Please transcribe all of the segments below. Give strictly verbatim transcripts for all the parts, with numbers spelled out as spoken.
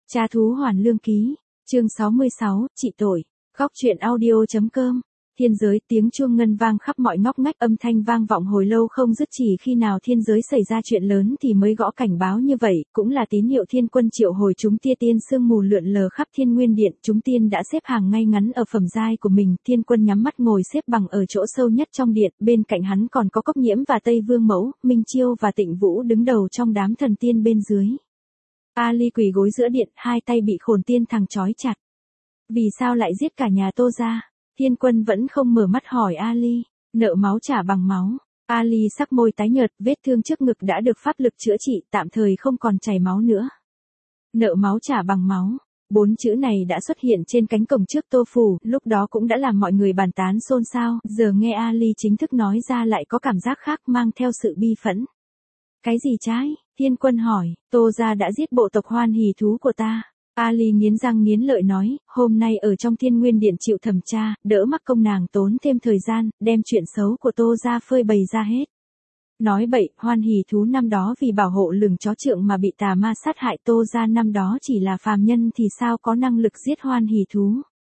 Cha thú hoàn lương ký, chương sáu mươi sáu, trị tội, góc truyện audio.com. Thiên giới, tiếng chuông ngân vang khắp mọi ngóc ngách, âm thanh vang vọng hồi lâu không dứt, chỉ khi nào thiên giới xảy ra chuyện lớn thì mới gõ cảnh báo như vậy, cũng là tín hiệu thiên quân triệu hồi chúng tia tiên sương mù lượn lờ khắp thiên nguyên điện, chúng tiên đã xếp hàng ngay ngắn ở phẩm giai của mình, thiên quân nhắm mắt ngồi xếp bằng ở chỗ sâu nhất trong điện, bên cạnh hắn còn có Cốc Nhiễm và Tây Vương Mẫu, Minh Chiêu và Tịnh Vũ đứng đầu trong đám thần tiên bên dưới. Ali quỳ gối giữa điện, hai tay bị khổn tiên thằng trói chặt. Vì sao lại giết cả nhà Tô gia? Thiên quân vẫn không mở mắt hỏi Ali, nợ máu trả bằng máu. Ali sắc môi tái nhợt, vết thương trước ngực đã được pháp lực chữa trị, tạm thời không còn chảy máu nữa. Nợ máu trả bằng máu. Bốn chữ này đã xuất hiện trên cánh cổng trước Tô phủ, lúc đó cũng đã làm mọi người bàn tán xôn xao, giờ nghe Ali chính thức nói ra lại có cảm giác khác, mang theo sự bi phẫn. Cái gì trái? Thiên quân hỏi, Tô gia đã giết bộ tộc Hoan Hỷ thú của ta. Ali nghiến răng nghiến lợi nói, hôm nay ở trong Thiên Nguyên Điện chịu thẩm tra, đỡ mắc công nàng tốn thêm thời gian, đem chuyện xấu của Tô gia phơi bày ra hết. Nói bậy, Hoan Hỷ thú năm đó vì bảo hộ lừng chó trượng mà bị tà ma sát hại, Tô gia năm đó chỉ là phàm nhân thì sao có năng lực giết Hoan Hỷ thú.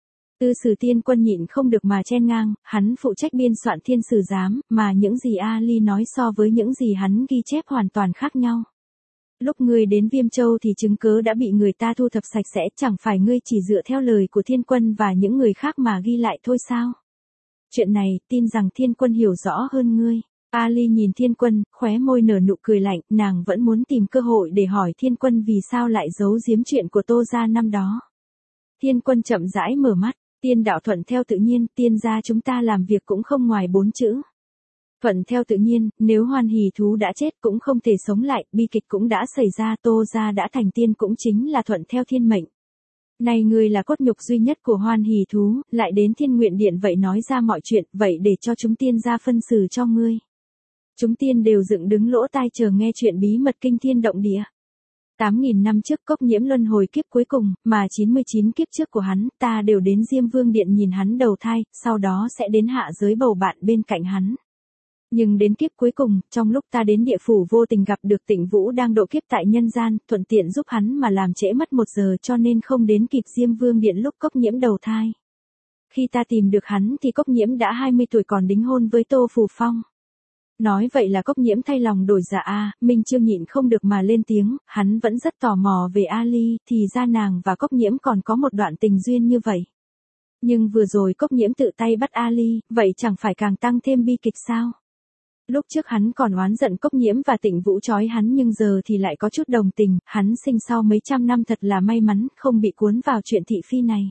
Tư Sử Tiên Quân nhịn không được mà chen ngang, hắn phụ trách biên soạn Thiên Sử Giám, mà những gì Ali nói so với những gì hắn ghi chép hoàn toàn khác nhau. Lúc ngươi đến Viêm Châu thì chứng cớ đã bị người ta thu thập sạch sẽ, chẳng phải ngươi chỉ dựa theo lời của Thiên Quân và những người khác mà ghi lại thôi sao? Chuyện này, tin rằng Thiên Quân hiểu rõ hơn ngươi. Ali nhìn Thiên Quân, khóe môi nở nụ cười lạnh, nàng vẫn muốn tìm cơ hội để hỏi Thiên Quân vì sao lại giấu giếm chuyện của Tô gia năm đó. Thiên Quân chậm rãi mở mắt, tiên đạo thuận theo tự nhiên, tiên gia chúng ta làm việc cũng không ngoài bốn chữ. Thuận theo tự nhiên, nếu Hoan Hỷ thú đã chết cũng không thể sống lại, bi kịch cũng đã xảy ra, Tô gia đã thành tiên cũng chính là thuận theo thiên mệnh. Này ngươi là cốt nhục duy nhất của Hoan Hỷ thú, lại đến Thiên Nguyện Điện vậy nói ra mọi chuyện, vậy để cho chúng tiên gia phân xử cho ngươi. Chúng tiên đều dựng đứng lỗ tai chờ nghe chuyện bí mật kinh thiên động địa. tám nghìn năm trước Cốc Nhiễm luân hồi kiếp cuối cùng, mà chín mươi chín kiếp trước của hắn, ta đều đến Diêm Vương Điện nhìn hắn đầu thai, sau đó sẽ đến hạ giới bầu bạn bên cạnh hắn. Nhưng đến kiếp cuối cùng, trong lúc ta đến địa phủ vô tình gặp được Tịnh Vũ đang độ kiếp tại nhân gian, thuận tiện giúp hắn mà làm trễ mất một giờ cho nên không đến kịp Diêm Vương Điện lúc Cốc Nhiễm đầu thai. Khi ta tìm được hắn thì Cốc Nhiễm đã hai mươi tuổi còn đính hôn với Tô Phù Phong. Nói vậy là Cốc Nhiễm thay lòng đổi dạ à, Minh Chiêu nhịn không được mà lên tiếng, hắn vẫn rất tò mò về Ali, thì ra nàng và Cốc Nhiễm còn có một đoạn tình duyên như vậy. Nhưng vừa rồi Cốc Nhiễm tự tay bắt Ali, vậy chẳng phải càng tăng thêm bi kịch sao? Lúc trước hắn còn oán giận Cốc Nhiễm và Tịnh Vũ trói hắn nhưng giờ thì lại có chút đồng tình, hắn sinh sau mấy trăm năm thật là may mắn, không bị cuốn vào chuyện thị phi này.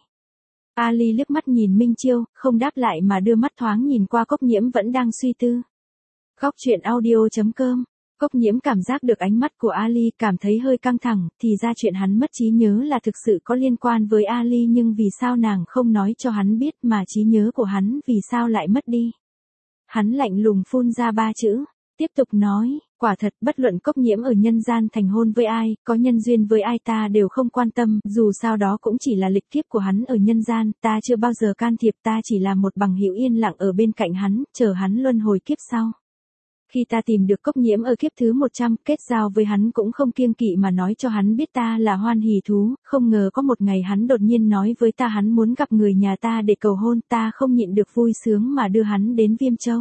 Ali liếc mắt nhìn Minh Chiêu, không đáp lại mà đưa mắt thoáng nhìn qua Cốc Nhiễm vẫn đang suy tư. Góc truyện audio.com. Cốc Nhiễm cảm giác được ánh mắt của Ali, cảm thấy hơi căng thẳng, thì ra chuyện hắn mất trí nhớ là thực sự có liên quan với Ali, nhưng vì sao nàng không nói cho hắn biết mà trí nhớ của hắn vì sao lại mất đi. Hắn lạnh lùng phun ra ba chữ, tiếp tục nói, quả thật bất luận Cốc Nhiễm ở nhân gian thành hôn với ai, có nhân duyên với ai ta đều không quan tâm, dù sao đó cũng chỉ là lịch kiếp của hắn ở nhân gian, ta chưa bao giờ can thiệp, ta chỉ là một bằng hữu yên lặng ở bên cạnh hắn, chờ hắn luân hồi kiếp sau. Khi ta tìm được Cốc Nhiễm ở kiếp thứ một trăm, kết giao với hắn cũng không kiêng kỵ mà nói cho hắn biết ta là Hoan Hỷ thú, không ngờ có một ngày hắn đột nhiên nói với ta hắn muốn gặp người nhà ta để cầu hôn, ta không nhịn được vui sướng mà đưa hắn đến Viêm Châu.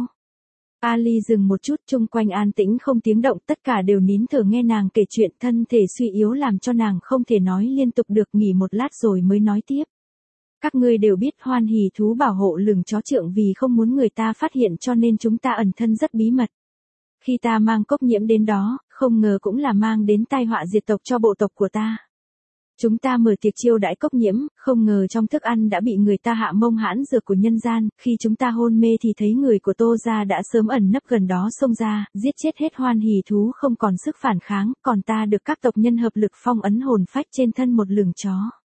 Ali dừng một chút, chung quanh an tĩnh không tiếng động, tất cả đều nín thở nghe nàng kể chuyện, thân thể suy yếu làm cho nàng không thể nói liên tục được, nghỉ một lát rồi mới nói tiếp. Các ngươi đều biết Hoan Hỷ thú bảo hộ lừng chó trượng vì không muốn người ta phát hiện cho nên chúng ta ẩn thân rất bí mật. Khi ta mang Cốc Nhiễm đến đó, không ngờ cũng là mang đến tai họa diệt tộc cho bộ tộc của ta. Chúng ta mở tiệc chiêu đãi Cốc Nhiễm, không ngờ trong thức ăn đã bị người ta hạ mông hãn dược của nhân gian, khi chúng ta hôn mê thì thấy người của Tô gia đã sớm ẩn nấp gần đó xông ra, giết chết hết Hoan Hỷ thú không còn sức phản kháng, còn ta được các tộc nhân hợp lực phong ấn hồn phách trên thân một lửng chó.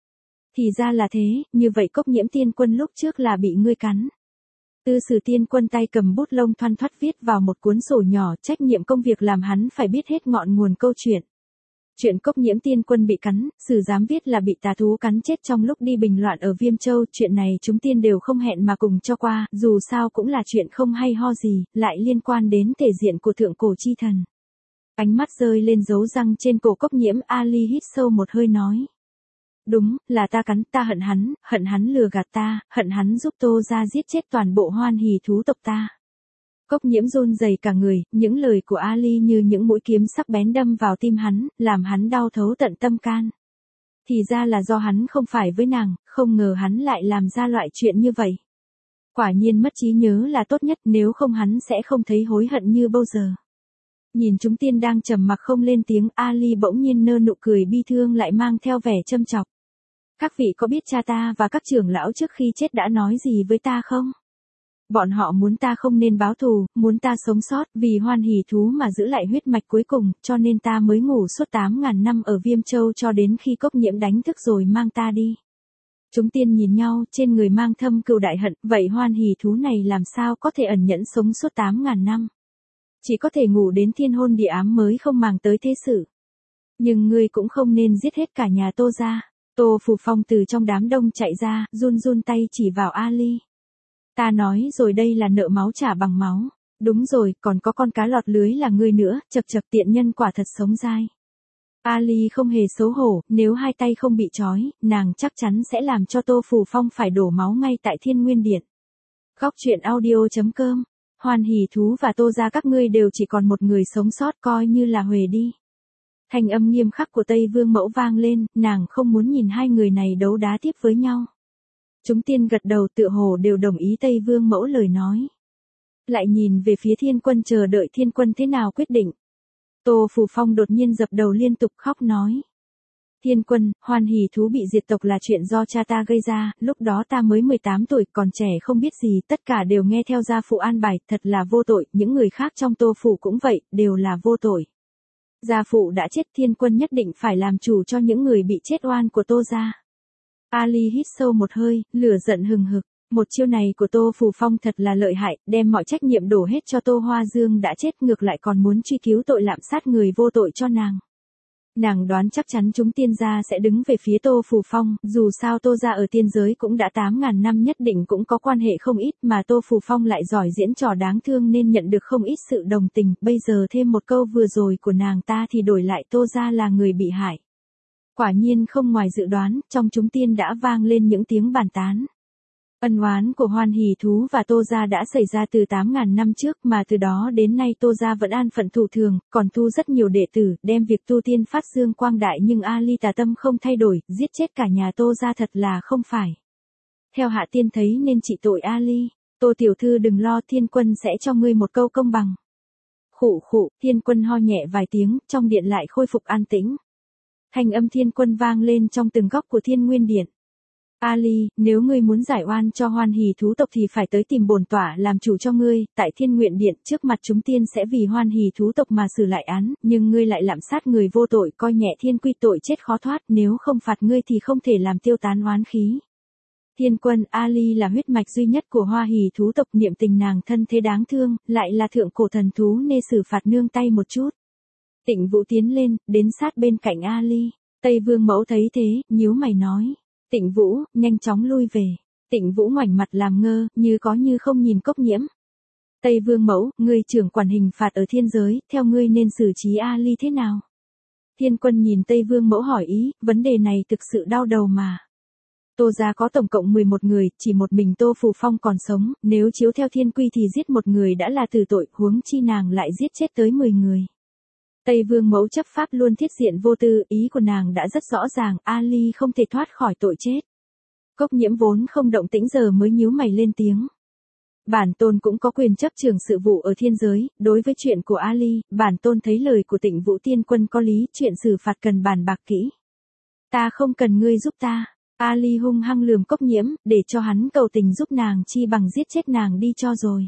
Thì ra là thế, như vậy Cốc Nhiễm tiên quân lúc trước là bị ngươi cắn. Tư Sử Tiên Quân tay cầm bút lông thoăn thoắt viết vào một cuốn sổ nhỏ, trách nhiệm công việc làm hắn phải biết hết ngọn nguồn câu chuyện. Chuyện Cốc Nhiễm tiên quân bị cắn, Sử Giám viết là bị tà thú cắn chết trong lúc đi bình loạn ở Viêm Châu, chuyện này chúng tiên đều không hẹn mà cùng cho qua, dù sao cũng là chuyện không hay ho gì, lại liên quan đến thể diện của thượng cổ chi thần. Ánh mắt rơi lên dấu răng trên cổ Cốc Nhiễm, Ali hít sâu một hơi nói. Đúng, là ta cắn, ta hận hắn, hận hắn lừa gạt ta, hận hắn giúp Tô gia giết chết toàn bộ Hoan Hỷ thú tộc ta. Cốc Nhiễm run rẩy cả người, những lời của Ali như những mũi kiếm sắc bén đâm vào tim hắn, làm hắn đau thấu tận tâm can. Thì ra là do hắn không phải với nàng, không ngờ hắn lại làm ra loại chuyện như vậy. Quả nhiên mất trí nhớ là tốt nhất, nếu không hắn sẽ không thấy hối hận như bao giờ. Nhìn chúng tiên đang trầm mặc không lên tiếng, Ali bỗng nhiên nở nụ cười bi thương lại mang theo vẻ châm chọc. Các vị có biết cha ta và các trưởng lão trước khi chết đã nói gì với ta không? Bọn họ muốn ta không nên báo thù, muốn ta sống sót, vì Hoan Hỷ thú mà giữ lại huyết mạch cuối cùng, cho nên ta mới ngủ suốt tám ngàn năm ở Viêm Châu cho đến khi Cốc Nhiễm đánh thức rồi mang ta đi. Chúng tiên nhìn nhau, trên người mang thâm cừu đại hận, vậy Hoan Hỷ thú này làm sao có thể ẩn nhẫn sống suốt tám ngàn năm? Chỉ có thể ngủ đến thiên hôn địa ám mới không màng tới thế sự. Nhưng ngươi cũng không nên giết hết cả nhà Tô gia. Tô Phù Phong từ trong đám đông chạy ra, run run tay chỉ vào Ali. Ta nói rồi, đây là nợ máu trả bằng máu. Đúng rồi, còn có con cá lọt lưới là ngươi nữa, chật chật, tiện nhân quả thật sống dai. Ali không hề xấu hổ, nếu hai tay không bị trói, nàng chắc chắn sẽ làm cho Tô Phù Phong phải đổ máu ngay tại Thiên Nguyên Điện. Góc truyện audio chấm com. Hoan Hỷ thú và Tô gia các ngươi đều chỉ còn một người sống sót, coi như là huề đi. Thanh âm nghiêm khắc của Tây Vương Mẫu vang lên, nàng không muốn nhìn hai người này đấu đá tiếp với nhau. Chúng tiên gật đầu tựa hồ đều đồng ý Tây Vương Mẫu lời nói. Lại nhìn về phía Thiên Quân chờ đợi Thiên Quân thế nào quyết định. Tô Phù Phong đột nhiên dập đầu liên tục khóc nói. Thiên Quân, Hoan Hỷ thú bị diệt tộc là chuyện do cha ta gây ra, lúc đó ta mới mười tám tuổi, còn trẻ không biết gì, tất cả đều nghe theo gia phụ an bài, thật là vô tội, những người khác trong Tô phủ cũng vậy, đều là vô tội. Gia phụ đã chết, Thiên Quân nhất định phải làm chủ cho những người bị chết oan của Tô gia. Ali hít sâu một hơi, lửa giận hừng hực. Một chiêu này của Tô Phù Phong thật là lợi hại, đem mọi trách nhiệm đổ hết cho Tô Hoa Dương đã chết, ngược lại còn muốn truy cứu tội lạm sát người vô tội cho nàng. Nàng đoán chắc chắn chúng tiên gia sẽ đứng về phía Tô Phù Phong, dù sao Tô gia ở tiên giới cũng đã tám ngàn năm, nhất định cũng có quan hệ không ít, mà Tô Phù Phong lại giỏi diễn trò đáng thương nên nhận được không ít sự đồng tình, bây giờ thêm một câu vừa rồi của nàng ta thì đổi lại Tô gia là người bị hại. Quả nhiên không ngoài dự đoán, trong chúng tiên đã vang lên những tiếng bàn tán. Ân oán của Hoan Hỷ thú và Tô gia đã xảy ra từ tám ngàn năm trước, mà từ đó đến nay Tô gia vẫn an phận thủ thường, còn thu rất nhiều đệ tử, đem việc tu tiên phát dương quang đại, nhưng Ali tà tâm không thay đổi, giết chết cả nhà Tô gia thật là không phải. Theo hạ tiên thấy nên trị tội Ali. Tô tiểu thư đừng lo, Thiên Quân sẽ cho ngươi một câu công bằng. Khụ khụ, Thiên Quân ho nhẹ vài tiếng, trong điện lại khôi phục an tĩnh. Thanh âm Thiên Quân vang lên trong từng góc của Thiên Nguyên Điện. Ali, nếu ngươi muốn giải oan cho Hoan Hỷ thú tộc thì phải tới tìm bổn tọa làm chủ cho ngươi, tại Thiên Nguyện Điện, trước mặt chúng tiên sẽ vì Hoan Hỷ thú tộc mà xử lại án, nhưng ngươi lại lạm sát người vô tội, coi nhẹ thiên quy, tội chết khó thoát, nếu không phạt ngươi thì không thể làm tiêu tán oán khí. Thiên Quân, Ali là huyết mạch duy nhất của Hoa Hỷ thú tộc, niệm tình nàng thân thế đáng thương, lại là thượng cổ thần thú nên xử phạt nương tay một chút. Tịnh Vũ tiến lên, đến sát bên cạnh Ali. Tây Vương Mẫu thấy thế, nhíu mày nói. Tịnh Vũ, nhanh chóng lui về. Tịnh Vũ ngoảnh mặt làm ngơ, như có như không nhìn Cốc Nhiễm. Tây Vương Mẫu, ngươi trưởng quản hình phạt ở thiên giới, theo ngươi nên xử trí Ali thế nào? Thiên Quân nhìn Tây Vương Mẫu hỏi ý, vấn đề này thực sự đau đầu mà. Tô gia có tổng cộng mười một người, chỉ một mình Tô Phù Phong còn sống, nếu chiếu theo thiên quy thì giết một người đã là tử tội, huống chi nàng lại giết chết tới mười người. Tây Vương Mẫu chấp pháp luôn thiết diện vô tư, ý của nàng đã rất rõ ràng, Ali không thể thoát khỏi tội chết. Cốc Nhiễm vốn không động tĩnh giờ mới nhíu mày lên tiếng. Bản tôn cũng có quyền chấp trường sự vụ ở thiên giới, đối với chuyện của Ali, bản tôn thấy lời của Tịnh Vũ Tiên Quân có lý, chuyện xử phạt cần bàn bạc kỹ. Ta không cần ngươi giúp ta. Ali hung hăng lườm Cốc Nhiễm, để cho hắn cầu tình giúp nàng chi bằng giết chết nàng đi cho rồi.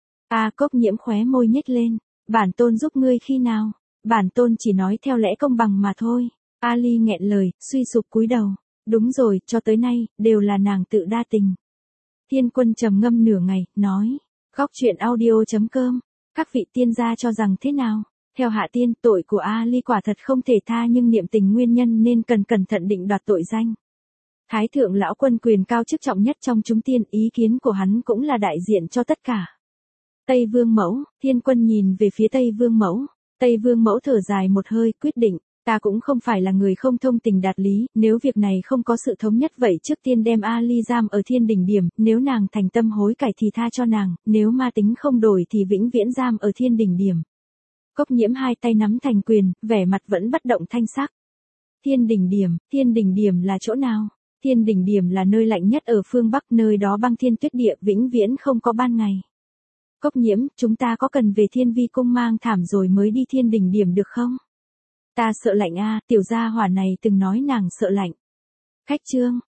À, Cốc Nhiễm khóe môi nhếch lên, bản tôn giúp ngươi khi nào? Bản tôn chỉ nói theo lẽ công bằng mà thôi. Ali nghẹn lời, suy sụp cúi đầu. Đúng rồi, cho tới nay, đều là nàng tự đa tình. Thiên Quân trầm ngâm nửa ngày, nói. Góc truyện audio chấm com. Các vị tiên gia cho rằng thế nào? Theo hạ tiên, tội của Ali quả thật không thể tha, nhưng niệm tình nguyên nhân nên cần cẩn thận định đoạt tội danh. Thái thượng lão quân quyền cao chức trọng nhất trong chúng tiên, ý kiến của hắn cũng là đại diện cho tất cả. Tây Vương Mẫu, Thiên Quân nhìn về phía Tây Vương Mẫu. Tây Vương Mẫu thở dài một hơi, quyết định, Ta cũng không phải là người không thông tình đạt lý, nếu việc này không có sự thống nhất vậy trước tiên đem Ali giam ở thiên đỉnh điểm, nếu nàng thành tâm hối cải thì tha cho nàng, nếu ma tính không đổi thì vĩnh viễn giam ở thiên đỉnh điểm. Cốc Nhiễm hai tay nắm thành quyền, vẻ mặt vẫn bất động thanh sắc. Thiên đỉnh điểm, thiên đỉnh điểm là chỗ nào? Thiên đỉnh điểm là nơi lạnh nhất ở phương Bắc, nơi đó băng thiên tuyết địa vĩnh viễn không có ban ngày. Cốc Nhiễm, chúng ta có cần về Thiên Vi cung mang thảm rồi mới đi thiên đỉnh điểm được không? Ta sợ lạnh a, tiểu gia hỏa này từng nói nàng sợ lạnh. Khách trương,